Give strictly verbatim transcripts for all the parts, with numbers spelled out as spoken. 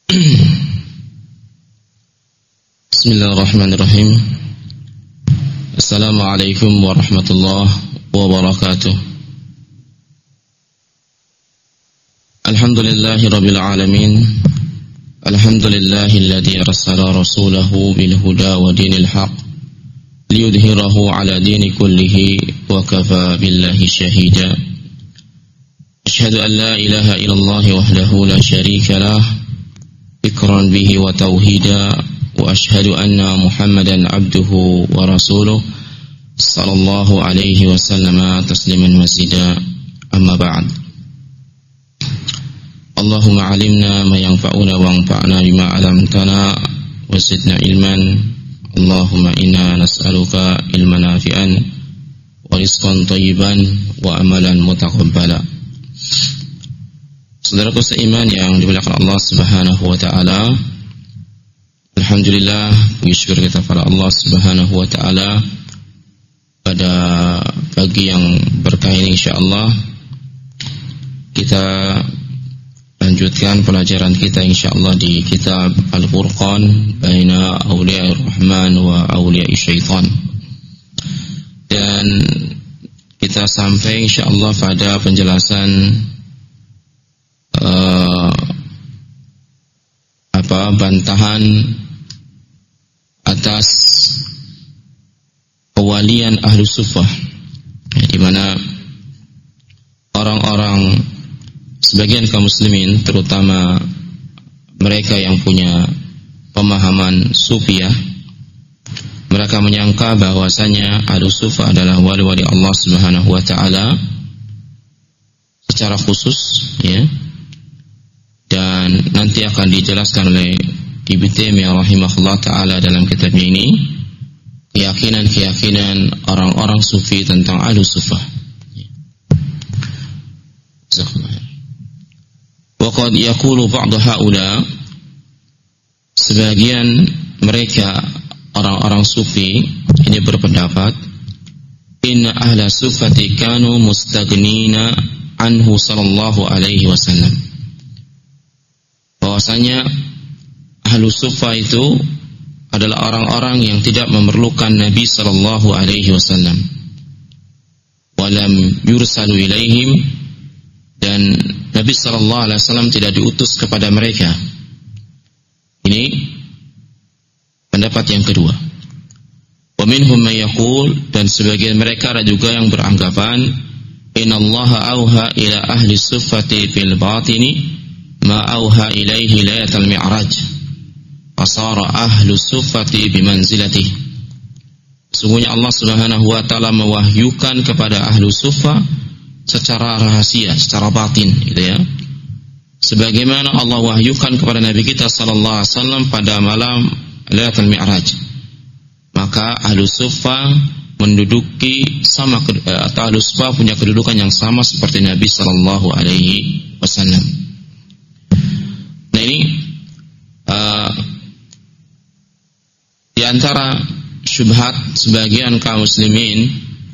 Bismillahirrahmanirrahim. Assalamualaikum warahmatullahi wabarakatuh. Alhamdulillahi rabbil alamin. Alhamdulillahilladzi arsala rasulahu bil huda wa dinil haq liyudhhirahu ala dini kullihi wa kafa billahi shahida. Asyhadu an la ilaha illallah wahdahu la syarika lah ikran bihi wa tauhida wa asyhadu anna Muhammadan abduhu wa rasuluh sallallahu alaihi wasallam tasliman mazida. Amma ba'd. Allahumma alimna ma yanfa'una wa anfa'na bima 'allamtana wa zidna ilman. Allahumma inna nas'aluka ilman nafi'an wa rizqan thayyiban wa amalan mutaqabbala. Saudaraku seiman yang dimuliakan Allah Subhanahu wa taala, alhamdulillah, puji syukur kita kepada Allah Subhanahu wa taala pada pagi yang berkah ini insyaallah kita lanjutkan pelajaran kita insyaallah di kitab Al-Furqan baina Auliya'ir Rahman wa Auliya'is Syaitan. Dan kita sampai insyaallah pada penjelasan uh, apa bantahan atas kewalian Ahlu Suffah, ya, di mana orang-orang sebagian kaum muslimin, terutama mereka yang punya pemahaman sufiyah, mereka menyangka bahwasanya Ahlu Suffah adalah wali-wali Allah Subhanahu wa taala secara khusus, ya. Dan nanti akan dijelaskan oleh Ibnu Taimiyah rahimahullah taala dalam kitabnya ini keyakinan-keyakinan orang-orang sufi tentang Ahlu Suffah. Wa qad yaqulu ba'd haula, sebagian mereka orang-orang sufi ini berpendapat inna ahla suffati kanu mustaghnina anhu sallallahu alaihi wasallam, bahwasanya Ahlu Suffah itu adalah orang-orang yang tidak memerlukan Nabi sallallahu alaihi wasallam, walam yursalu ilaihim, dan Nabi sallallahu alaihi wasallam tidak diutus kepada mereka. Ini pendapat yang kedua. Wa minhum may yaqul, dan sebagian mereka ada juga yang beranggapan innallaha auha ila ahli suffati fil batini ma auha ilaihi lailatul mi'raj fasara ahlu suffati bimanzilatihi. Sesungguhnya Allah Subhanahu wa taala mewahyukan kepada Ahlu Suffah secara rahasia, secara batin, gitu ya. Sebagaimana Allah wahyukan kepada Nabi kita sallallahu alaihi wasallam pada malam Lailatul Mi'raj. Maka Ahlu Suffah menduduki sama, atau Ahlu Suffah punya kedudukan yang sama seperti Nabi sallallahu alaihi wasallam. Nah, ini uh, di antara syubhat sebagian kaum muslimin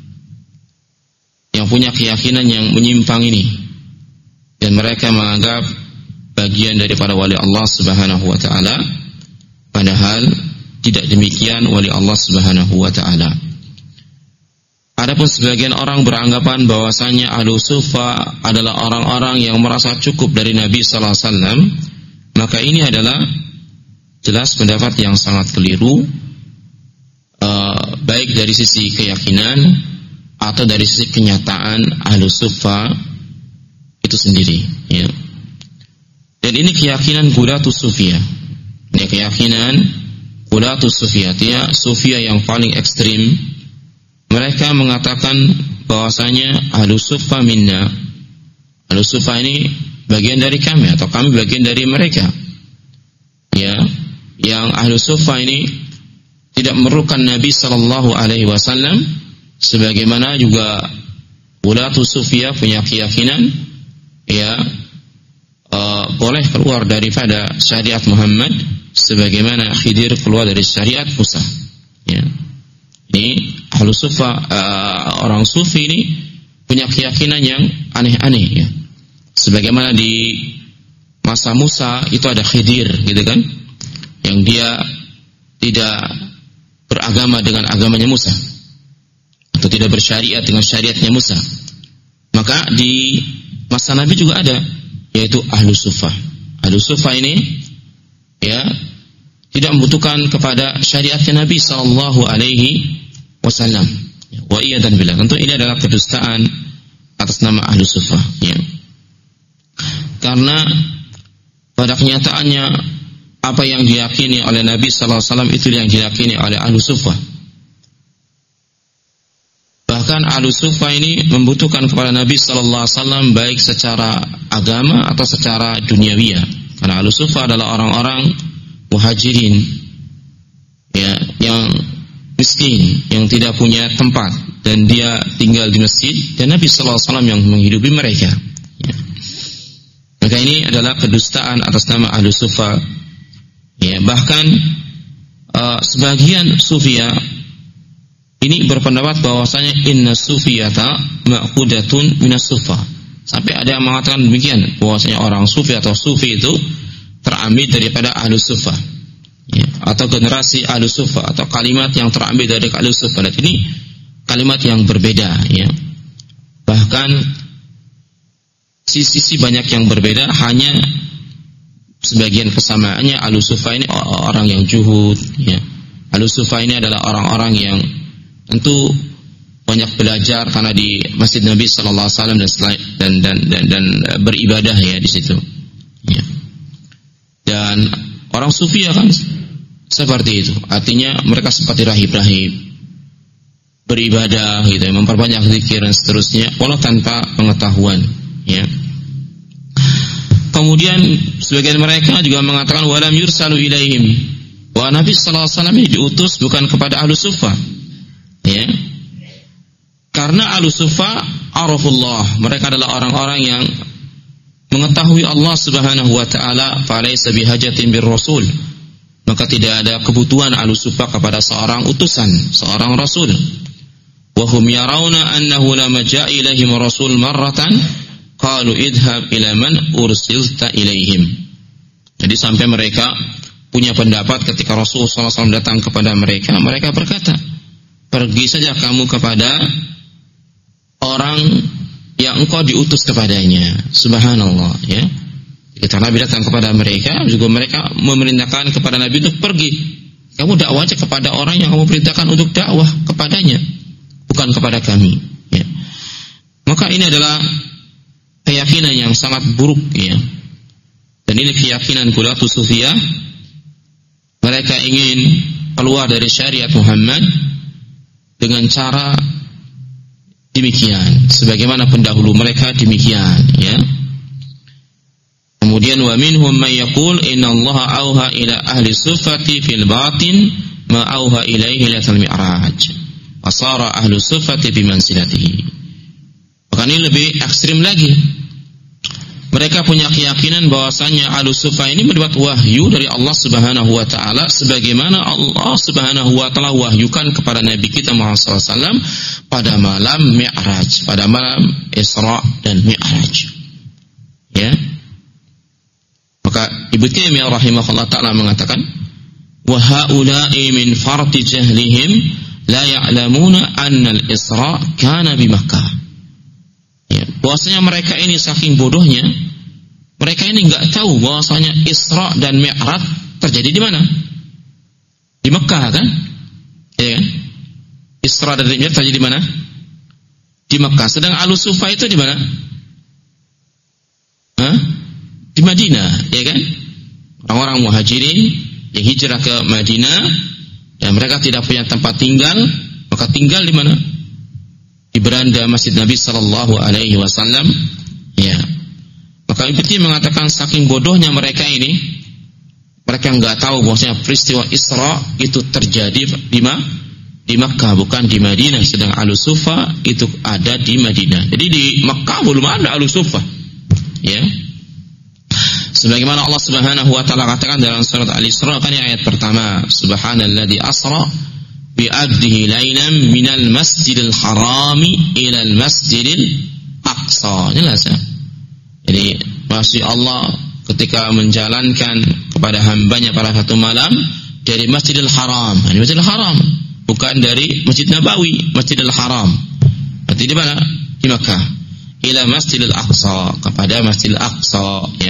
yang punya keyakinan yang menyimpang ini, dan mereka menganggap bagian daripada wali Allah Subhanahu wa taala, padahal tidak demikian wali Allah Subhanahu wa taala. Adapun sebagian orang beranggapan bahwasanya Ahlu Suffah adalah orang-orang yang merasa cukup dari Nabi sallallahu alaihi wasallam, maka ini adalah jelas pendapat yang sangat keliru, uh, baik dari sisi keyakinan atau dari sisi kenyataan Ahlu Suffah itu sendiri, ya. Dan ini keyakinan Qulatus Sufiyah. Ini keyakinan Qulatus Sufiyah, ya, Sufiyah yang paling ekstrim. Mereka mengatakan bahwasanya Ahlu Suffah minna. Ahlu Suffah ini bagian dari kami, atau kami bagian dari mereka. Ya, yang Ahlu Suffah ini tidak memerlukan Nabi sallallahu alaihi wasallam, sebagaimana juga Qulatus Sufiyah punya keyakinan, ya, uh, boleh keluar daripada syariat Muhammad sebagaimana Khidir keluar dari syariat Musa, ya. Ini Ahlu Suffah, uh, orang sufi ini punya keyakinan yang aneh-aneh, ya. Sebagaimana di masa Musa itu ada Khidir, gitu kan, yang dia tidak beragama dengan agamanya Musa, atau tidak bersyariat dengan syariatnya Musa. Maka di masa Nabi juga ada, yaitu Ahlus Suffah. Ahlus Suffah ini ya tidak membutuhkan kepada syariatnya Nabi sallallahu alaihi wasallam. Wa iyadan billah. Tentu ini adalah kedustaan atas nama Ahlus Suffah, ya. Karena pada kenyataannya apa yang diyakini oleh Nabi sallallahu alaihi wasallam itu yang diyakini oleh Ahlus Suffah. Bahkan Ahlus Suffah ini membutuhkan kepada Nabi sallallahu alaihi wasallam baik secara agama atau secara duniawiyah. Karena Ahlus Suffah adalah orang-orang muhajirin, ya, yang miskin, yang tidak punya tempat, dan dia tinggal di masjid, dan Nabi sallallahu alaihi wasallam yang menghidupi mereka, ya. Maka ini adalah kedustaan atas nama Ahlus Suffah, ya. Bahkan uh, sebagian Sufia ini berpendapat bahwasanya inna sufiyata ma'qudatun minas suffah. Sampai ada yang mengatakan demikian, bahwasanya orang sufi atau sufi itu terambil daripada Ahlus Suffah, ya, atau generasi Ahlus Suffah, atau kalimat yang terambil dari Ahlus Suffah. Dan ini kalimat yang berbeda, ya. Bahkan sisi-sisi banyak yang berbeda, hanya sebagian kesamaannya Ahlus Suffah ini orang yang juhud, ya. Ahlus Suffah ini adalah orang-orang yang tentu banyak belajar karena di Masjid Nabi sallallahu alaihi wasallam dan dan dan dan, dan beribadah, ya, di situ, ya. Dan orang sufi ya kan seperti itu. Artinya mereka seperti rahib-rahib, beribadah gitu, memperbanyak zikir dan seterusnya, walau tanpa pengetahuan, ya. Kemudian sebagian mereka juga mengatakan walam yursalu ilaihim, bahwa Nabi sallallahu alaihi wasallam ini diutus bukan kepada Ahlus Suffah, ya. Karena Ahlus Suffah arafullah, mereka adalah orang-orang yang mengetahui Allah Subhanahu wa taala, falaysa bihajatin birrasul, maka tidak ada kebutuhan Ahlus Suffah kepada seorang utusan, seorang rasul. Wa hum yarawna annahu lama ja'a ilaihim rasul marratan qalu idhab ila man ursilta ilaihim. Jadi sampai mereka punya pendapat ketika Rasul sallallahu alaihi wasallam datang kepada mereka, mereka berkata, pergi saja kamu kepada orang yang engkau diutus kepadanya. Subhanallah, ya. Ketika Nabi datang kepada mereka, juga mereka memerintahkan kepada Nabi untuk pergi. Kamu dakwah aja kepada orang yang kamu perintahkan untuk dakwah kepadanya, bukan kepada kami, ya. Maka ini adalah keyakinan yang sangat buruk, ya. Dan ini keyakinan Qulatus Sufiyah. Mereka ingin keluar dari syariat Muhammad dengan cara demikian, sebagaimana pendahulu mereka demikian, ya. Kemudian wa minhum man yaqul inna Allah auha ila ahli suffati fil batin ma auha ilaihi latal mi'raj wa sara ahli suffati bi manzilatihi. Bahkan ini lebih ekstrim lagi. Mereka punya keyakinan bahwasanya Ahlus Suffah ini mendapat wahyu dari Allah Subhanahu wa taala, sebagaimana Allah Subhanahu wa taala wahyukan kepada Nabi kita Muhammad sallallahu alaihi wasallam pada malam Mi'raj, pada malam Isra dan Mi'raj, ya. Maka Ibnu Taimiyah rahimahullah taala mengatakan, wa haula'i min farti jahlihim la ya'lamuna anna al-Isra kana bi Makkah. Ya, bahwasanya mereka ini saking bodohnya, mereka ini enggak tahu bahwasanya Isra dan Mi'raj terjadi di mana? Di Mekah, kan? Ya kan? Isra dan Mi'raj terjadi di mana? Di Mekah. Sedang Ahlus Suffah itu di mana? Hah? Di Madinah, ya kan? Orang-orang muhajirin yang hijrah ke Madinah dan mereka tidak punya tempat tinggal, maka tinggal di mana? Di beranda Masjid Nabi sallallahu alaihi wasallam, ya. Maka Ibnu Taimiyah mengatakan saking bodohnya mereka ini, mereka enggak tahu bahwasanya peristiwa Isra itu terjadi di mana? Di Makkah, bukan di Madinah. Sedang Ahlus Suffah itu ada di Madinah. Jadi di Makkah belum ada Ahlus Suffah, ya. Sebagaimana Allah Subhanahu wa taala katakan dalam surat Al-Isra, kan ayat pertama, subhanalladzi asra bi abdihi lailan minal masjidil harami ilal masjidil aqsa. Jelas, ya. Jadi masya Allah ketika menjalankan kepada hambanya pada satu malam dari Masjidil Haram. Ini Masjidil Haram, bukan dari Masjid Nabawi, Masjidil Haram. Berarti di mana? Di Makkah. Ila Masjidil Aqsa, kepada Masjidil Aqsa, ya.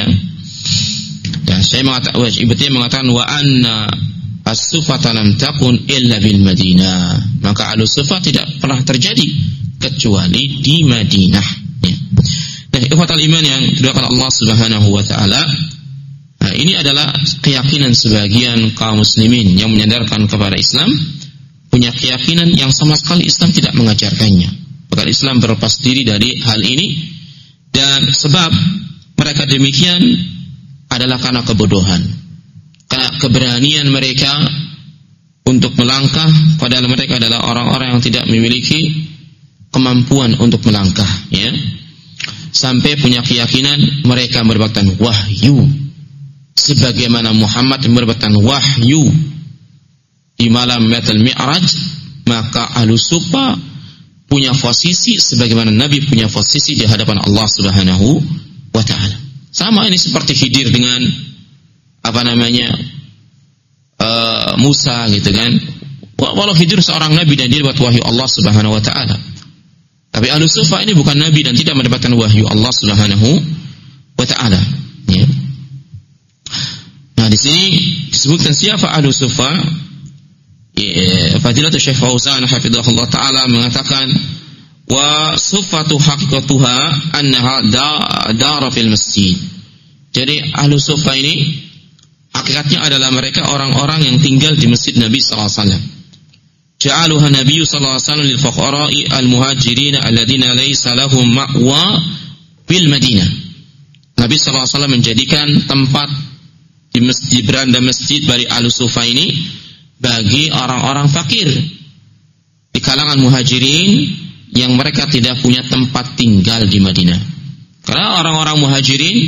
Dan saya mengatakan, ibtinya mengatakan wa anna as-sufata lam takun illa bil Madinah. Maka al-sufa tidak pernah terjadi kecuali di Madinah, ya. Dan ikhwatal iman yang didoakan Allah Subhanahu wa taala, nah, ini adalah keyakinan sebagian kaum muslimin yang menyandarkan kepada Islam, punya keyakinan yang sama sekali Islam tidak mengajarkannya. Bahkan Islam berlepas diri dari hal ini, dan sebab mereka demikian adalah karena kebodohan, karena keberanian mereka untuk melangkah, padahal mereka adalah orang-orang yang tidak memiliki kemampuan untuk melangkah, ya. Sampai punya keyakinan mereka mendapatkan wahyu sebagaimana Muhammad mendapatkan wahyu di malam Lailatul Mi'raj, maka Ahlus Sufa punya posisi sebagaimana Nabi punya posisi di hadapan Allah Subhanahu wa taala. Sama ini seperti Khidir dengan apa namanya uh, Musa, gitu kan. Walau Khidir seorang nabi dan dia dapat wahyu Allah Subhanahu wa taala. Tapi Ahlus Sufa ini bukan nabi dan tidak mendapatkan wahyu Allah Subhanahu wa taala, ya. Nah, di sini disebutkan siapa Ahlus Sufa. Ya, Fadilatul Syekh Fauzan hafizahullah taala mengatakan wa sufatu haqiqatuha annaha dara fil masjid. Jadi Ahlus Sufa ini hakikatnya adalah mereka orang-orang yang tinggal di masjid Nabi sallallahu alaihi wasallam. Ja'aluha Nabi sallallahu alaihi wasallam lil fuqara'i al-muhajirin alladziina laysa lahum ma'wa bil Madinah. Nabi sallallahu alaihi wasallam menjadikan tempat di masjid, beranda masjid bagi Ahlus Sufa ini bagi orang-orang fakir di kalangan muhajirin yang mereka tidak punya tempat tinggal di Madinah. Karena orang-orang muhajirin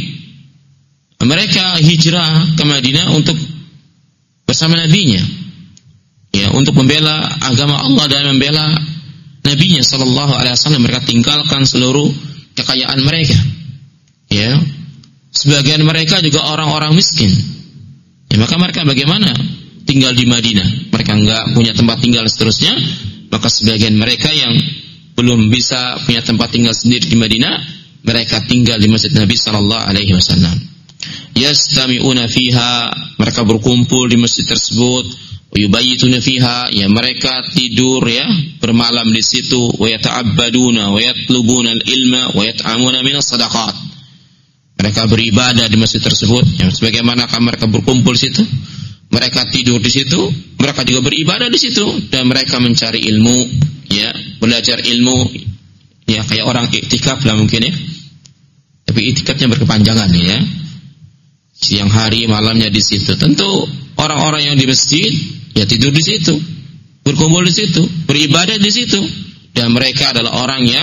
mereka hijrah ke Madinah untuk bersama nabinya, ya, untuk membela agama Allah dan membela nabinya sallallahu alaihi wasallam. Mereka tinggalkan seluruh kekayaan mereka, ya. Sebagian mereka juga orang-orang miskin, ya, maka mereka bagaimana tinggal di Madinah? Mereka enggak punya tempat tinggal seterusnya, maka sebagian mereka yang belum bisa punya tempat tinggal sendiri di Madinah, mereka tinggal di Masjid Nabi sallallahu alaihi wasallam. Yastami'una fiha, mereka berkumpul di masjid tersebut. Yubayituna fiha, ya mereka tidur, ya, bermalam di situ. Wa yata'abbaduna wa yatlubuna al-ilma wa yat'amuna minas sadaqat. Mereka beribadah di masjid tersebut, ya, sebagaimana mereka berkumpul di situ, mereka tidur di situ, mereka juga beribadah di situ, dan mereka mencari ilmu, ya, belajar ilmu, ya, kayak orang iktikaf lah mungkin, ya. Tapi iktikafnya berkepanjangan, ya. Siang hari malamnya di situ. Tentu orang-orang yang di masjid, ya, tidur di situ, berkumpul di situ, beribadah di situ, dan mereka adalah orang yang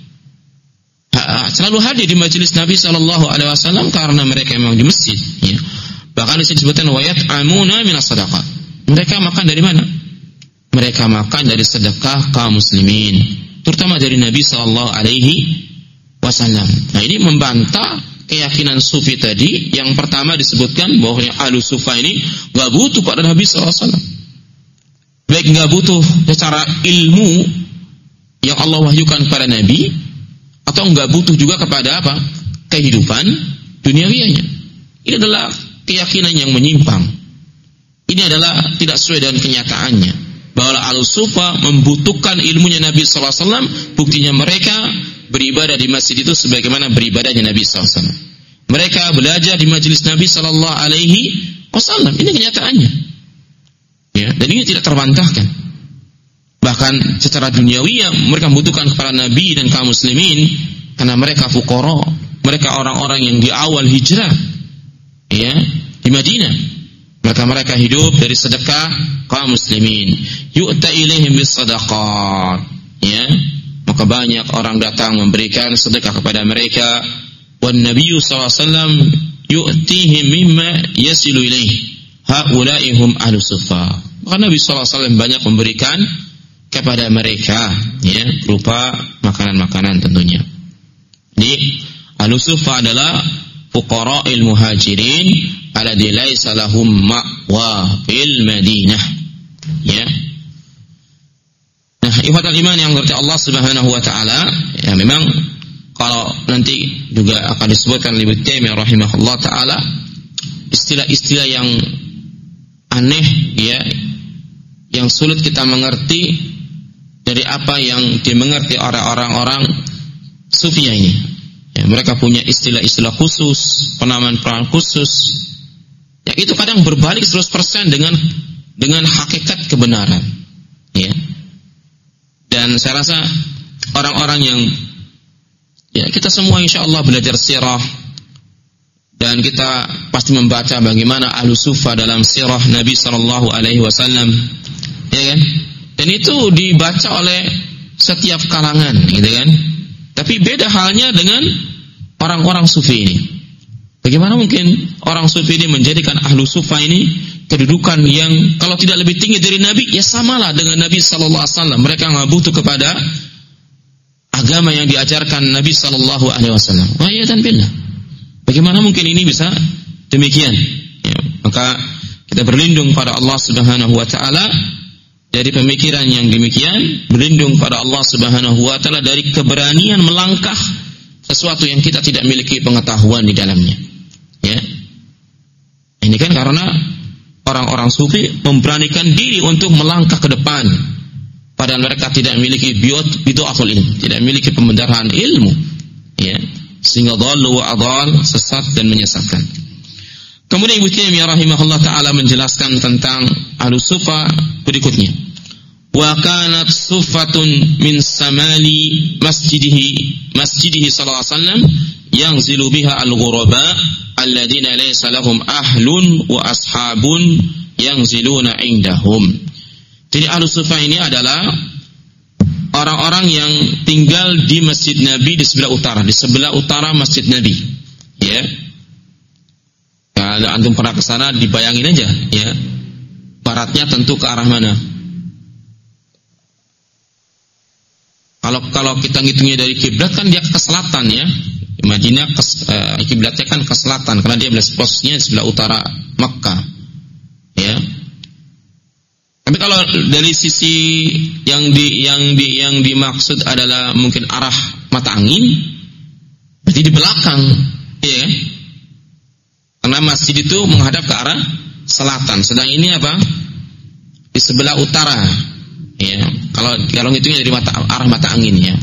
ha, selalu hadir di majelis Nabi sallallahu alaihi wasallam karena mereka memang di masjid, ya. Bahkan disebutkan wayat amuna minas sadaqah. Mereka makan dari mana? Mereka makan dari sedekah kaum muslimin, terutama dari Nabi sallallahu alaihi wasallam. Nah, ini membantah keyakinan sufi tadi. Yang pertama disebutkan bahwa Ahlus Sufa ini enggak butuh pada Nabi sallallahu alaihi wasallam. Baik enggak butuh secara ilmu yang Allah wahyukan kepada Nabi, atau enggak butuh juga kepada apa? Kehidupan duniawinya. Ini adalah keyakinan yang menyimpang. Ini adalah tidak sesuai dengan kenyataannya. Bahwa Ahlus Sufa membutuhkan ilmunya Nabi sallallahu alaihi wasallam, buktinya mereka beribadah di masjid itu sebagaimana beribadahnya Nabi sallallahu alaihi wasallam. Mereka belajar di majelis Nabi sallallahu alaihi wasallam. Ini kenyataannya, ya, dan ini tidak terbantahkan. Bahkan secara duniawi mereka membutuhkan kepada Nabi dan kaum muslimin karena mereka fuqara, mereka orang-orang yang di awal hijrah, ya, di Madinah. Mereka-mereka hidup dari sedekah kaum muslimin. Yu'ta ilaihim bis sadaqat, ya. Maka banyak orang datang memberikan sedekah kepada mereka. Wan Nabiyyu sallallahu alaihi wasallam yu'tihim mimma yasilu ilaihi. Haula'i hum Ahlus Sufa. Maka Nabi sallallahu alaihi wasallam banyak memberikan kepada mereka, ya, berupa makanan-makanan tentunya. Jadi Ahlus Sufa adalah fuqara'il muhajirin alladzi laisa lahum ma'wa fil Madinah. Ya. Nah, ikhwatal iman yang berarti Allah Subhanahu wa taala, ya memang kalau nanti juga akan disebutkan oleh Ibnu Taimiyah rahimahullah taala istilah-istilah yang aneh, ya, yang sulit kita mengerti dari apa yang dimengerti oleh orang-orang Sufi ini. Ya, mereka punya istilah-istilah khusus, penamaan-penamaan khusus. Ya, itu kadang berbalik seratus persen dengan dengan hakikat kebenaran. Ya. Dan saya rasa orang-orang yang, ya, kita semua insyaallah belajar sirah dan kita pasti membaca bagaimana ahlu sufa dalam sirah Nabi sallallahu alaihi wasallam, ya kan? Dan itu dibaca oleh setiap kalangan, gitu kan? Tapi beda halnya dengan orang-orang sufi ini. Bagaimana mungkin orang sufi ini menjadikan ahlu sufa ini kedudukan yang kalau tidak lebih tinggi dari Nabi, ya samalah dengan Nabi sallallahu alaihi wasallam. Mereka enggak butuh kepada agama yang diajarkan Nabi sallallahu alaihi wasallam. Wah, ya dan billah. Bagaimana mungkin ini bisa demikian? Ya, maka kita berlindung pada Allah Subhanahu wa taala dari pemikiran yang demikian, berlindung pada Allah Subhanahu wa taala dari keberanian melangkah sesuatu yang kita tidak memiliki pengetahuan di dalamnya. Ya. Ini kan karena orang-orang sufi memberanikan diri untuk melangkah ke depan, padahal mereka tidak memiliki bid'atul ilm, tidak memiliki pembenaran ilmu, ya, sehingga dhallu wa adhal, sesat dan menyesatkan. Kemudian Ibnu Taimiyah rahimahullah taala menjelaskan tentang ahlus sufa berikutnya. Wa kanat sufatun min samali masjidihi masjidihi sallallahu alaihi wasallam yanzilu biha al-ghuraba alladziina laysa lahum ahlun wa ashabun yanziluna indahum. Jadi ahlus sufa ini adalah orang-orang yang tinggal di Masjid Nabi di sebelah utara, di sebelah utara Masjid Nabi. Ya. Kalau antum pernah ke sana dibayangin aja, ya. Baratnya tentu ke arah mana? Kalau kalau kita ngitungnya dari kiblat kan dia ke selatan, ya. Madinah uh, kiblatnya kan ke selatan karena dia posisinya di sebelah utara Makkah. Ya. Tapi kalau dari sisi yang di yang di yang dimaksud adalah mungkin arah mata angin, berarti di belakang, ya. Karena masjid itu menghadap ke arah selatan, sedang ini apa? Di sebelah utara. Ya, kalau kalau ngitungnya dari mata, arah mata angin, ya.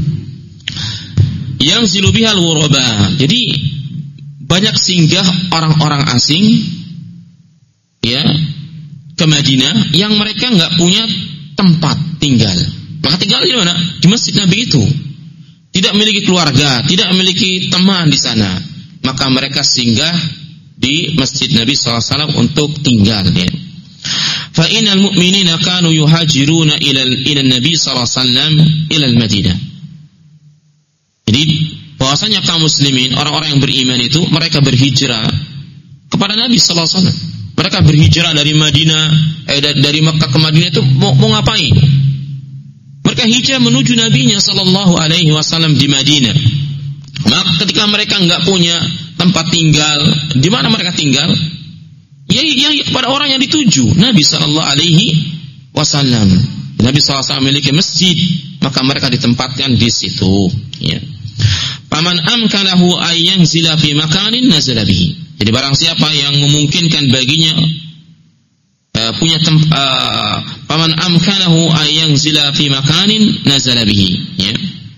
Yang zilubihal ghuraba. Jadi banyak singgah orang-orang asing, ya, ke Madinah yang mereka enggak punya tempat tinggal. Maka tinggal di mana? Di Masjid Nabi itu. Tidak memiliki keluarga, tidak memiliki teman di sana. Maka mereka singgah di Masjid Nabi sallallahu alaihi wasallam untuk tinggal, ya. Fa innal mu'minina kanu yuhajiruna ila ila Nabi sallallahu alaihi wasallam ila al-Madinah. Jadi bahwasanya kaum muslimin, orang-orang yang beriman itu mereka berhijrah kepada Nabi sallallahu alaihi wasallam. Mereka berhijrah dari Madinah, eh dari Makkah ke Madinah itu mau, mau ngapain? Mereka hijrah menuju Nabinya sallallahu alaihi wasallam di Madinah. Maka ketika mereka enggak punya tempat tinggal, di mana mereka tinggal? Ya, ya, ya kepada orang yang dituju, Nabi sallallahu alaihi wasallam. Nabi sallallahu alaihi wasallam memiliki masjid, maka mereka ditempatkan di situ, ya. Paman amkanahu ayyanzila fi makanin nazala bihi. Jadi barang siapa yang memungkinkan baginya uh, punya tempat, uh, paman amkanahu ayyanzila fi makanin nazala bihi, ya.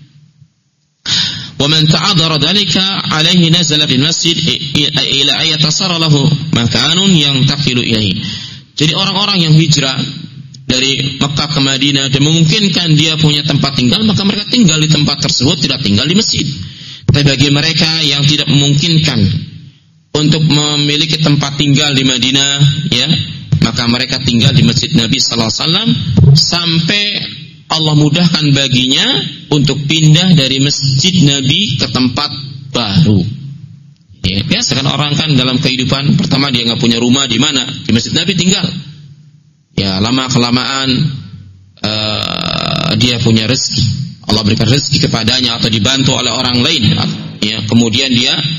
Wa man ta'adhara dhalika alaihi nazala fil masjid ila ayatasara lahu makanun yantaqilu ilaihi. Jadi orang-orang yang hijrah dari Makkah ke Madinah dan memungkinkan dia punya tempat tinggal, maka mereka tinggal di tempat tersebut, tidak tinggal di masjid. Tapi bagi mereka yang tidak memungkinkan untuk memiliki tempat tinggal di Madinah, ya, maka mereka tinggal di Masjid Nabi sallallahu alaihi wasallam sampai Allah mudahkan baginya untuk pindah dari Masjid Nabi ke tempat baru. Ya, biasa kan orang kan dalam kehidupan pertama dia nggak punya rumah di mana, di Masjid Nabi tinggal. Ya, lama kelamaan uh, dia punya rezeki. Allah berikan rezeki kepadanya atau dibantu oleh orang lain. Ya, kemudian dia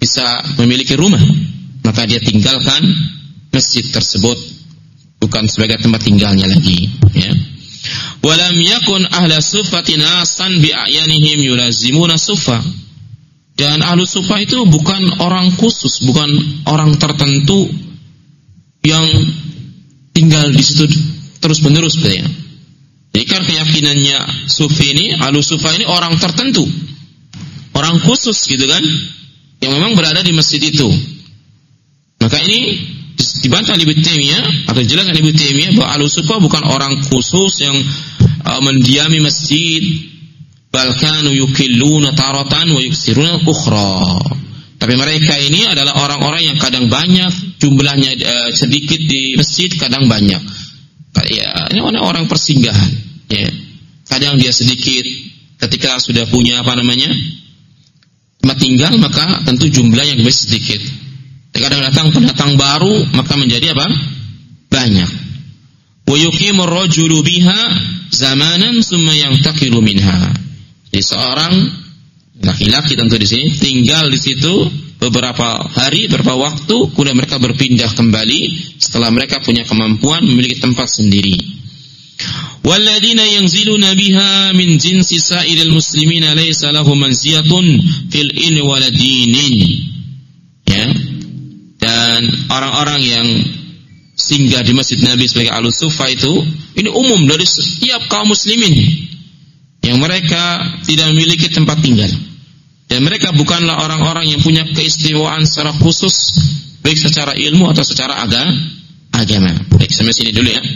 bisa memiliki rumah, maka dia tinggalkan masjid tersebut bukan sebagai tempat tinggalnya lagi, ya. Walam yakun ahla suffati nasan bi a'yanihim yulazimuna suffa. Dan ahlu suffah itu bukan orang khusus, bukan orang tertentu yang tinggal di situ terus-menerus, ya. Jadi kan keyakinannya sufi ini, ahlu suffah ini orang tertentu, orang khusus gitu kan, yang memang berada di masjid itu. Maka ini dibantah oleh Ibnu Taimiyah atau dijelaskan Ibnu Taimiyah bahwa ahlu suffah bukan orang khusus yang uh, mendiami masjid, bal kanu yukilluna taratan wa yuksiruna ukhra. Tapi mereka ini adalah orang-orang yang kadang banyak jumlahnya, uh, sedikit di masjid, kadang banyak. Ya, ini orang persinggahan, ya. Kadang dia sedikit, ketika sudah punya apa namanya tempat tinggal, maka tentu jumlahnya lebih sedikit. Kadang datang pendatang baru, maka menjadi apa? Banyak. Wa yuqimur rajulu biha zamanan summa yantaqilu minha. Jadi seorang laki-laki tentu di sini tinggal di situ beberapa hari, beberapa waktu, kemudian mereka berpindah kembali setelah mereka punya kemampuan memiliki tempat sendiri. Walladzina yanziluna biha min jinsi sa'iril muslimina laysa lahum manziyatun fil ilmi wal dinin. Ya. Dan orang-orang yang singgah di Masjid Nabi sebagai ahlu suffah itu, ini umum dari setiap kaum muslimin yang mereka tidak memiliki tempat tinggal. Dan mereka bukanlah orang-orang yang punya keistimewaan secara khusus, baik secara ilmu atau secara aga, agama. Baik, sampai sini dulu ya.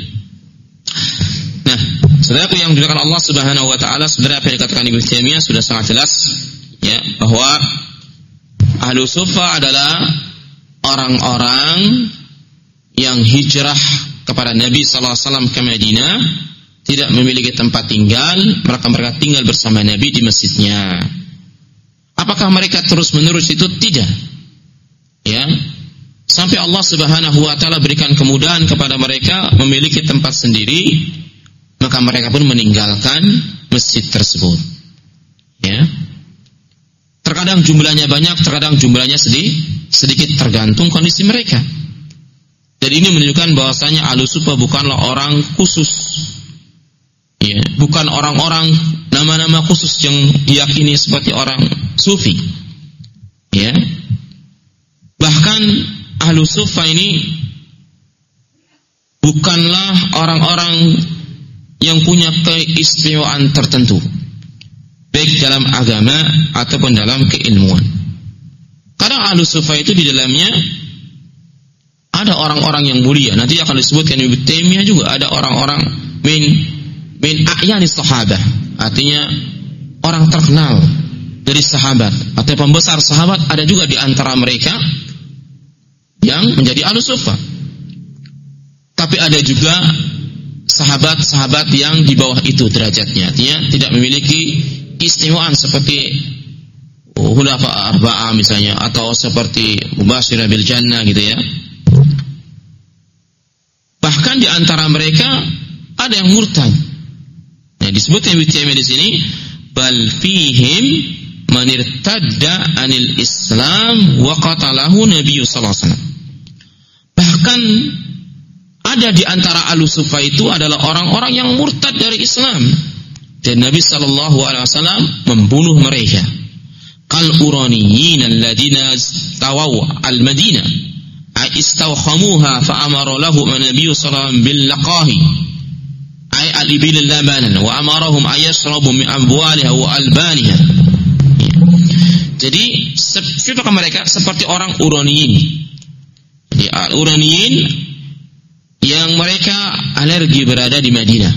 Nah, saudaraku yang dimuliakan Allah Subhanahu wa taala, sebenarnya apa yang dikatakan Ibnu Taimiyah sudah sangat jelas, ya, bahwa ahlu suffah adalah orang-orang yang hijrah kepada Nabi sallallahu alaihi wasallam ke Madinah, tidak memiliki tempat tinggal, mereka mereka tinggal bersama Nabi di masjidnya. Apakah mereka terus-menerus itu? Tidak. Ya. Sampai Allah Subhanahu wa taala berikan kemudahan kepada mereka memiliki tempat sendiri, maka mereka pun meninggalkan masjid tersebut. Ya. Terkadang jumlahnya banyak, terkadang jumlahnya sedikit, sedikit tergantung kondisi mereka. Dan ini menunjukkan bahwasanya ahlu suffah bukanlah orang khusus. Ya, bukan orang-orang nama-nama khusus yang diyakini seperti orang sufi. Ya. Bahkan ahlu suffah ini bukanlah orang-orang yang punya keistimewaan tertentu, baik dalam agama ataupun dalam keilmuan. Kadang ahlu suffah itu di dalamnya ada orang-orang yang mulia. Nanti akan disebutkan Ibnu Taimiyah juga ada orang-orang min min a'yani sahabah, artinya orang terkenal dari sahabat atau pembesar sahabat, ada juga di antara mereka yang menjadi ahlu suffah. Tapi ada juga sahabat-sahabat yang di bawah itu derajatnya, artinya tidak memiliki keistimewaan seperti khulafa arba'ah misalnya, atau seperti mubashirah bil jannah gitu ya. Bahkan di antara mereka ada yang murtad. Nah, disebutkan Ibnu Taimiyah di sini, bal fihim man irtadda anil Islam wa qatalahu Nabi sallallahu alaihi wasallam. Bahkan ada di antara ahlu suffah itu adalah orang-orang yang murtad dari Islam, dan Nabi sallallahu alaihi wasallam membunuh mereka. Kal uraniyin alladziina tawaw al-Madinah ay istawkhamuha fa amara lahum an-nabiy sallallahu alaihi wasallam bil laqahi ay al-ibil labanan wa amarahum ay yashrabu min amwaliha wa albaniha. Jadi siapakah mereka? Seperti orang uraniyin. Jadi al-uraniyin yang mereka alergi berada di Madinah.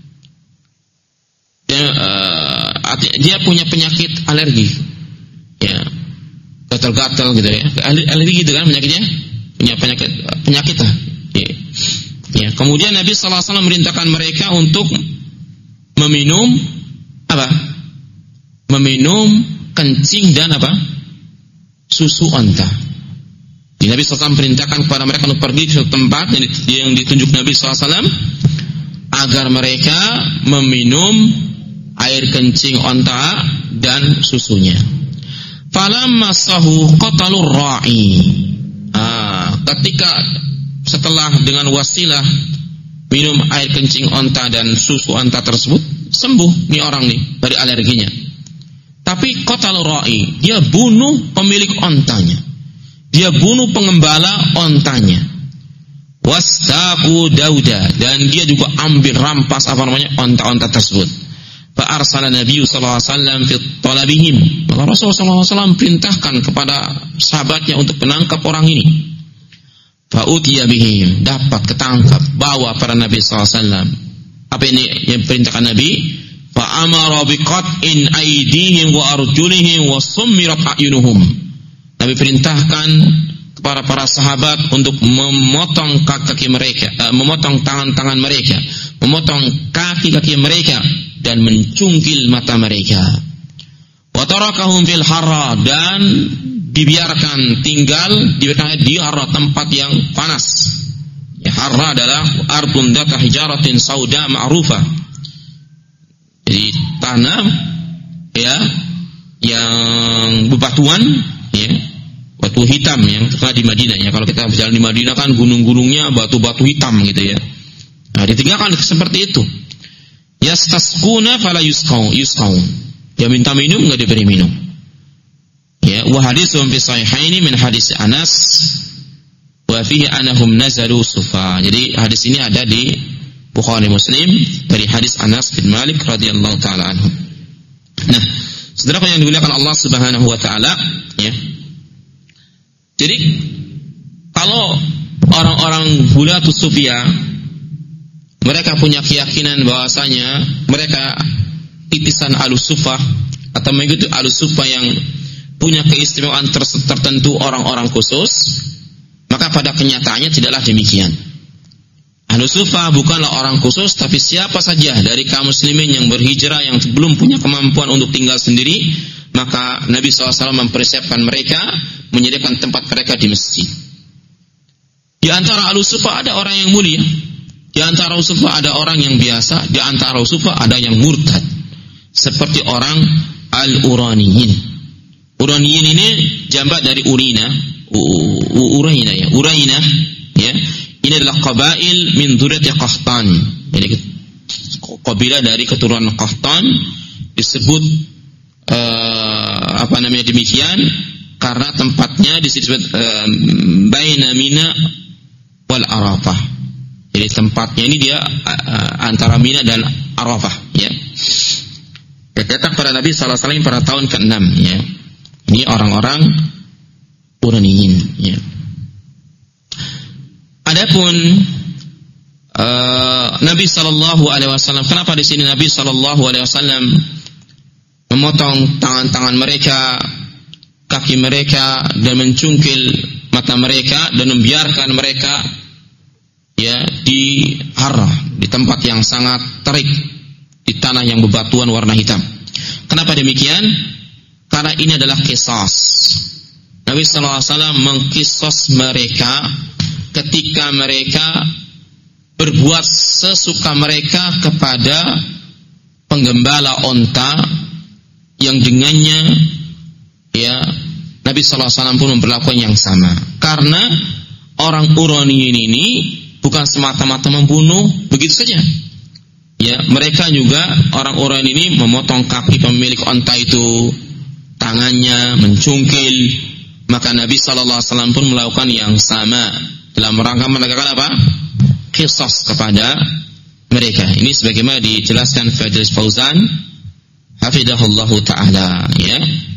Dia, uh, dia punya penyakit alergi, ya, gatal-gatal gitu ya, alergi gitu kan penyakitnya, punya penyakit penyakit lah. Ya. Ya. Kemudian Nabi Sallallahu Alaihi Wasallam merintahkan mereka untuk meminum apa? Meminum kencing dan apa? Susu onta. Nabi Sallallahu Alaihi Wasallam perintahkan kepada mereka untuk pergi ke tempat yang, yang ditunjuk Nabi Sallallahu Alaihi Wasallam agar mereka meminum air kencing onta dan susunya. Falamma sahu qatalur ra'i. Ah, ketika setelah dengan wasilah minum air kencing onta dan susu onta tersebut, sembuh nih orang nih dari alerginya. Tapi qatalur ra'i, dia bunuh pemilik ontanya. Dia bunuh pengembala ontanya. Wastaqu dauda, dan dia juga ambil rampas apa namanya onta-onta tersebut. Fa arsala Nabi sallallahu alaihi wasallam fi talabihim. Maka Rasulullah sallallahu alaihi wasallam perintahkan kepada sahabatnya untuk menangkap orang ini. Fa utiya bihim, dapat ketangkap, bawa para Nabi sallallahu alaihi wasallam. Apa ini yang perintahkan Nabi? Fa amara bi qat'in aydihim wa arjulihim wa summirat a'yunuhum. Nabi perintahkan kepada para sahabat untuk memotong kaki mereka, uh, memotong tangan-tangan mereka, memotong kaki-kaki mereka dan mencungkil mata mereka. Wa tarakahum fil harra, dan dibiarkan tinggal dibiarkan di harra, tempat yang panas. Ya, harra adalah ardun data hijaratin sauda ma'rufa. Jadi tanah ya yang bebatuan, ya, batu hitam yang terkenal di Madinah ya. Kalau kita berjalan di Madinah kan gunung-gunungnya batu-batu hitam gitu ya. Nah, ditinggalkan seperti itu. Yastasquna fala yusqaun yusqaun. Dia minta minum enggak diberi minum. Ya, wa haditsun fi sahihaini min hadis Anas wa fihi anahum nazalu sufa. Jadi hadis ini ada di Bukhari Muslim dari hadis Anas bin Malik radhiyallahu taala anhu. Nah, saudara yang dimuliakan Allah Subhanahu wa taala, ya. Jadi kalau orang-orang Hulatus Sufia mereka punya keyakinan bahwasanya mereka titisan Ahlus-Suffah atau mengikuti Ahlus-Suffah yang punya keistimewaan tertentu, orang-orang khusus, maka pada kenyataannya tidaklah demikian. Ahlus-Suffah bukanlah orang khusus, tapi siapa saja dari kaum muslimin yang berhijrah yang belum punya kemampuan untuk tinggal sendiri, maka Nabi shallallahu alaihi wasallam mempersiapkan mereka, menyediakan tempat mereka di masjid. Di antara Ahlus-Suffah ada orang yang mulia, di antara Ahlus-Suffah ada orang yang biasa, di antara Ahlus-Suffah ada yang murtad, seperti orang Al-Uraniyin. Uraniyin ini jambat dari Urina, Uraina ya, Uraina ya. Ini adalah qabail min dzurriyyati Qahtan. Jadi kabilah dari keturunan Qahtan disebut uh, apa namanya demikian karena tempatnya disebut uh, baina Mina wal Arafah. Jadi tempatnya ini dia uh, antara Mina dan Arafah ya. Datang pada Nabi sallallahu alaihi wasallam pada tahun keenam ya. Ini orang-orang Uraniyin ya. Adapun uh, Nabi sallallahu alaihi wasallam, kenapa di sini Nabi sallallahu alaihi wasallam memotong tangan-tangan mereka, kaki mereka, dan mencungkil mata mereka dan membiarkan mereka ya di harra, di tempat yang sangat terik, di tanah yang bebatuan warna hitam. Kenapa demikian? Karena ini adalah qisas. Nabi sallallahu alaihi wasallam mengqisas mereka ketika mereka berbuat sesuka mereka kepada penggembala onta yang dengannya ya Nabi sallallahu alaihi wasallam pun memperlakukan yang sama. Karena orang Uraniyin ini bukan semata-mata membunuh begitu saja. Ya, mereka juga orang Uraniyin ini memotong kaki pemilik onta itu, tangannya mencungkil. Maka Nabi sallallahu alaihi wasallam pun melakukan yang sama dalam rangka menegakkan apa? Qisas kepada mereka. Ini sebagaimana dijelaskan Fadil Fauzan hafidhahullahu taala ya.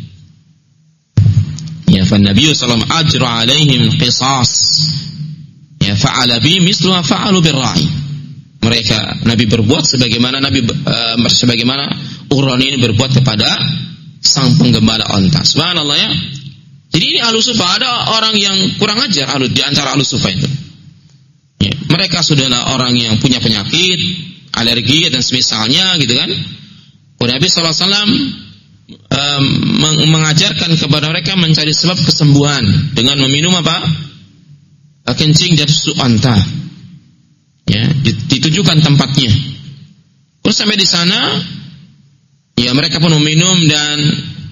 Ya, fa Nabi sallallahu alaihi wasallam ajra alaihim qisas. Ya, fa'ala bi mislu ma fa'alu birra'i. Mereka Nabi berbuat sebagaimana Nabi uh, sebagaimana Urani ini berbuat kepada sang penggembala onta. Subhanallah ya. Jadi ini Ahlus-Suffah, ada orang yang kurang ajar alus di antara Ahlus-Suffah itu. Ya, mereka sudahlah orang yang punya penyakit, alergi dan semisalnya gitu kan. Nabi sallallahu alaihi wasallam um, mengajarkan kepada mereka mencari sebab kesembuhan dengan meminum apa? Kencing dan susu onta. Ya, ditujukan tempatnya. Terus sampai di sana, ya mereka pun meminum dan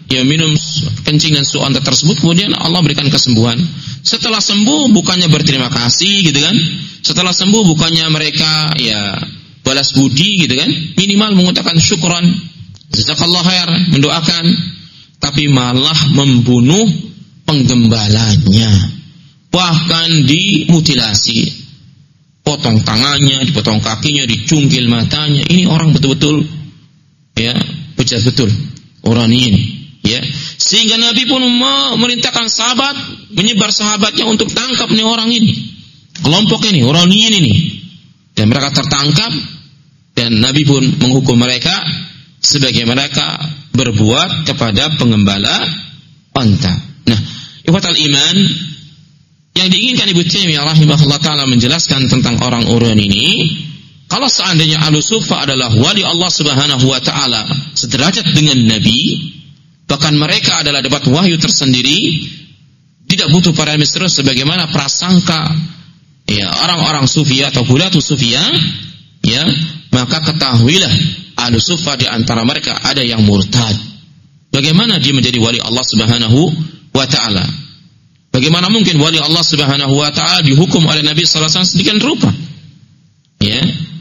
ya minum kencing dan susu unta tersebut, kemudian Allah berikan kesembuhan. Setelah sembuh bukannya berterima kasih gitu kan? Setelah sembuh bukannya mereka ya balas budi gitu kan? Minimal mengucapkan syukran, jazakallahu khair, mendoakan, tapi malah membunuh penggembalanya. Bahkan dimutilasi, potong tangannya, dipotong kakinya, dicungkil matanya. Ini orang betul-betul ya bejat betul, oraniyin ya. Sehingga Nabi pun memerintahkan sahabat, menyebar sahabatnya untuk tangkap nih orang ini, kelompok ini, oraniyin ini. Dan mereka tertangkap, dan Nabi pun menghukum mereka sebagai mereka berbuat kepada pengembala unta. Nah, ikhwatal iman, yang diinginkan Ibnu Taimiyah rahimahullah taala menjelaskan tentang orang Urwan ini, kalau seandainya Ahlus Suffah adalah wali Allah Subhanahu wa taala sederajat dengan Nabi, bahkan mereka adalah dapat wahyu tersendiri, tidak butuh para misterius sebagaimana prasangka ya orang-orang sufi atau gulatu sufia, ya, maka ketahuilah Ahlus Suffah di antara mereka ada yang murtad. Bagaimana dia menjadi wali Allah Subhanahu wa taala? Bagaimana mungkin wali Allah Subhanahu wa taala dihukum oleh Nabi sallallahu alaihi wasallam sedemikian rupa? Ya.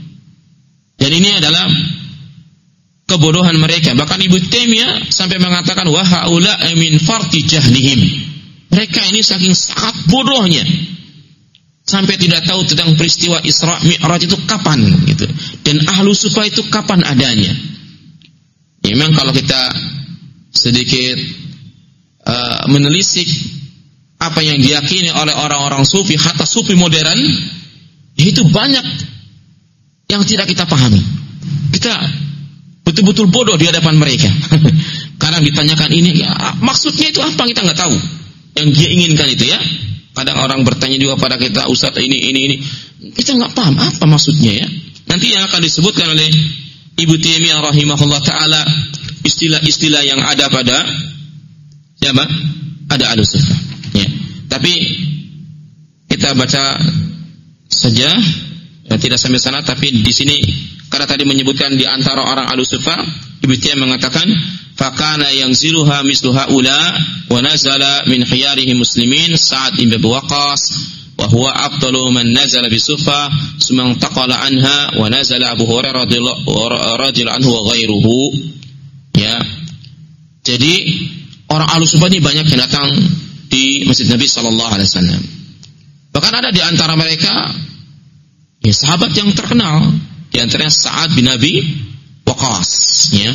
Dan ini adalah kebodohan mereka. Bahkan Ibnu Taimiyah sampai mengatakan wa haula min farti jahlihim. Mereka ini saking sangat bodohnya sampai tidak tahu tentang peristiwa Isra Mi'raj itu kapan gitu. Dan Ahlus Suffah itu kapan adanya. Ya, memang kalau kita sedikit uh, menelisik apa yang diyakini oleh orang-orang sufi, hatta sufi modern, itu banyak yang tidak kita pahami. Kita betul-betul bodoh di hadapan mereka. Karena ditanyakan ini, ya, maksudnya itu apa, kita nggak tahu. Yang dia inginkan itu ya. Kadang orang bertanya juga pada kita, Ustaz ini, ini, ini. Kita nggak paham apa maksudnya ya. Nanti yang akan disebutkan oleh Ibnu Taimiyah rahimahullah ta'ala, istilah-istilah yang ada pada siapa? Ada Ahlus Suffah. Ya. Tapi kita baca saja, ya, tidak sampai sana. Tapi di sini karena tadi menyebutkan di antara orang Ahlus Suffah, Ibnu Taimiyah mengatakan, fakana yanziluha mislu haula wa nazala min khiyarihi muslimin Sa'ad bin Abi Waqqas wa huwa afdalu man nazala bi Suffah summa intaqala anha wa nazala Abu Hurairah radhiyallahu anhu wa ghairuhu. Ya. Jadi orang Ahlus Suffah ini banyak yang datang di Masjid Nabi sallallahu alaihi wasallam. Bahkan ada di antara mereka ya sahabat yang terkenal, di antaranya Sa'ad bin Abi Waqqas, ya.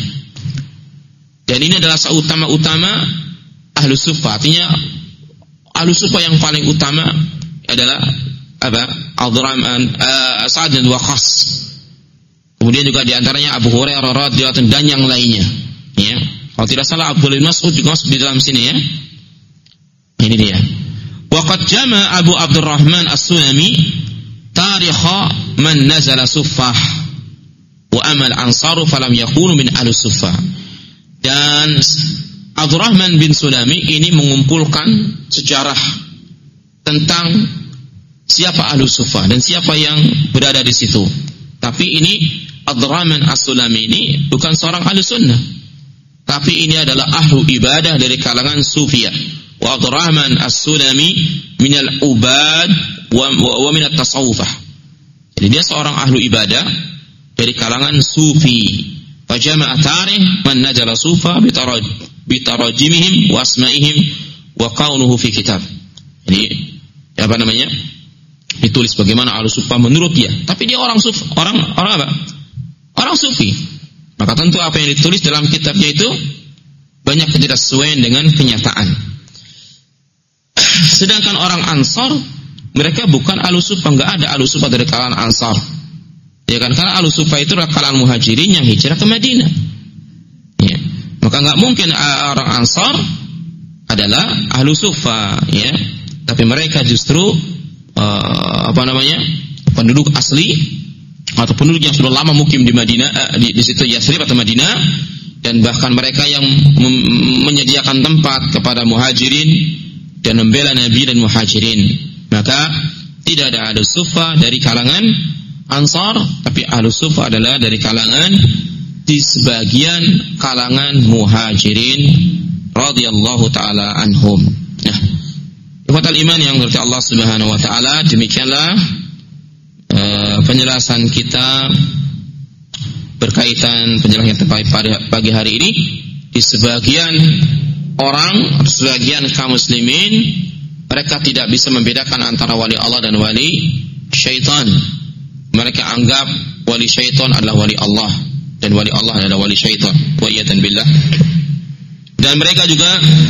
Dan ini adalah utama-utama Ahlus Suffah. Artinya Ahlus Suffah yang paling utama adalah apa? Abdurrahman uh, Sa'ad bin Waqqas. Kemudian juga di antaranya Abu Hurairah radhiyallahu anhu dan yang lainnya, ya. Kalau tidak salah Abdullah bin Mas'ud juga masuk di dalam sini ya. Ini dia. Waqad jama Abu Abdurrahman As-Sulami tarikha man nazala Suffah wa amal ansaru falam yakunu min Ahlus Suffah. Dan Abdurrahman bin Sulami ini mengumpulkan sejarah tentang siapa Ahlus Suffah dan siapa yang berada di situ. Tapi ini Abdurrahman As-Sulami ini bukan seorang Ahlus Sunnah, tapi ini adalah ahlu ibadah dari kalangan Sufiyah. Wa Abdurrahman As-Sulami minal ubad wa, wa, wa minat tasawufah. Jadi dia seorang ahlu ibadah dari kalangan Sufi. Fajama'a tarikh man najala Sufa bitarajimihim wa asma'ihim wa qawluhu fi kitab. Jadi apa namanya? Ditulis bagaimana Ahlus Suffah menurut dia. Tapi dia orang Sufi, orang orang apa? Orang Sufi. Maka tentu apa yang ditulis dalam kitabnya itu banyak tidak sesuai dengan kenyataan. Sedangkan orang Ansar, mereka bukan Ahlus Suffah, enggak ada Ahlus Suffah dari kalangan Ansar. Ya kan, karena Ahlus Suffah itu adalah kalangan Muhajirin yang hijrah ke Madinah. Ya. Maka enggak mungkin orang Ansar adalah Ahlus Suffah, ya. Tapi mereka justru uh, apa namanya? penduduk asli atau penduduk yang sudah lama mukim di Madinah, uh, di, di situ Yathrib atau Madinah, dan bahkan mereka yang mem- menyediakan tempat kepada Muhajirin dan membela Nabi dan Muhajirin. Maka tidak ada Ahlus Suffah dari kalangan Ansar, tapi Ahlus Suffah adalah dari kalangan di sebagian kalangan Muhajirin radhiyallahu taala anhum. Nah, ikhwatal iman yang dirahmati Allah Subhanahu wa taala, demikianlah uh, penjelasan kita berkaitan penjelasan pada pagi hari ini. Di sebagian orang atau sebagian kaum muslimin, mereka tidak bisa membedakan antara wali Allah dan wali syaitan. Mereka anggap wali syaitan adalah wali Allah dan wali Allah adalah wali syaitan. Wa iyatan billah. Dan mereka juga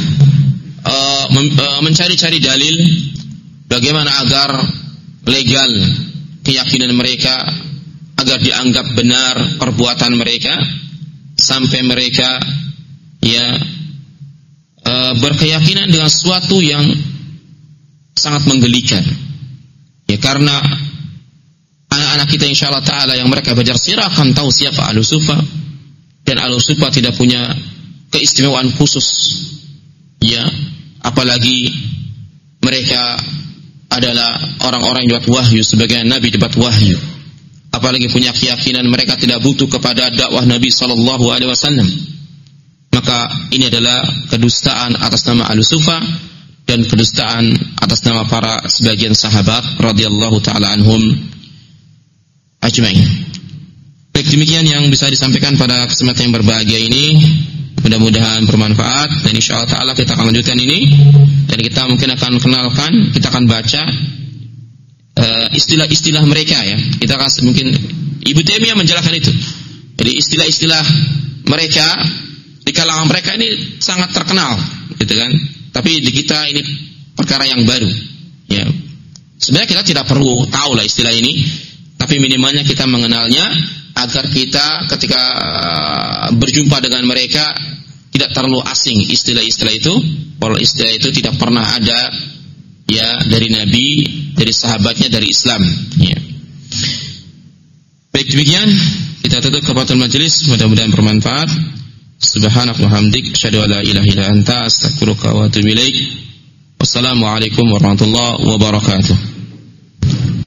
uh, mem- uh, mencari-cari dalil bagaimana agar legal keyakinan mereka, agar dianggap benar perbuatan mereka, sampai mereka ya uh, berkeyakinan dengan sesuatu yang sangat menggelikan. Ya, karena anak-anak kita insyaallah taala yang mereka belajar sirah akan tahu siapa Ahlus Sufa, dan Ahlus Sufa tidak punya keistimewaan khusus. Ya, apalagi mereka adalah orang-orang yang dapat wahyu, sebagian nabi dapat wahyu. Apalagi punya keyakinan mereka tidak butuh kepada dakwah Nabi sallallahu alaihi wasallam. Maka ini adalah kedustaan atas nama Ahlus Sufa dan kedustaan atas nama para sebagian sahabat radhiyallahu taala anhum ajmain. Baik, demikian yang bisa disampaikan pada kesempatan yang berbahagia ini. Mudah-mudahan bermanfaat, dan insyaallah taala kita akan lanjutkan ini, dan kita mungkin akan kenalkan, kita akan baca uh, istilah-istilah mereka ya. Kita akan mungkin Ibnu Taimiyah menjelaskan itu. Jadi istilah-istilah mereka di kalangan mereka ini sangat terkenal, gitu kan? Tapi di kita ini perkara yang baru. Ya, sebenarnya kita tidak perlu tahu lah istilah ini, tapi minimalnya kita mengenalnya agar kita ketika berjumpa dengan mereka tidak terlalu asing istilah-istilah itu. Kalau istilah itu tidak pernah ada ya dari Nabi, dari sahabatnya, dari Islam. Ya. Baik, demikian kita tutup kepatul majelis. Mudah-mudahan bermanfaat. Subhanaka wa hamdik, asyhadu an la ilaha illa anta, astaghfiruka wa atubu ilaik. Wassalamualaikum warahmatullahi wabarakatuh.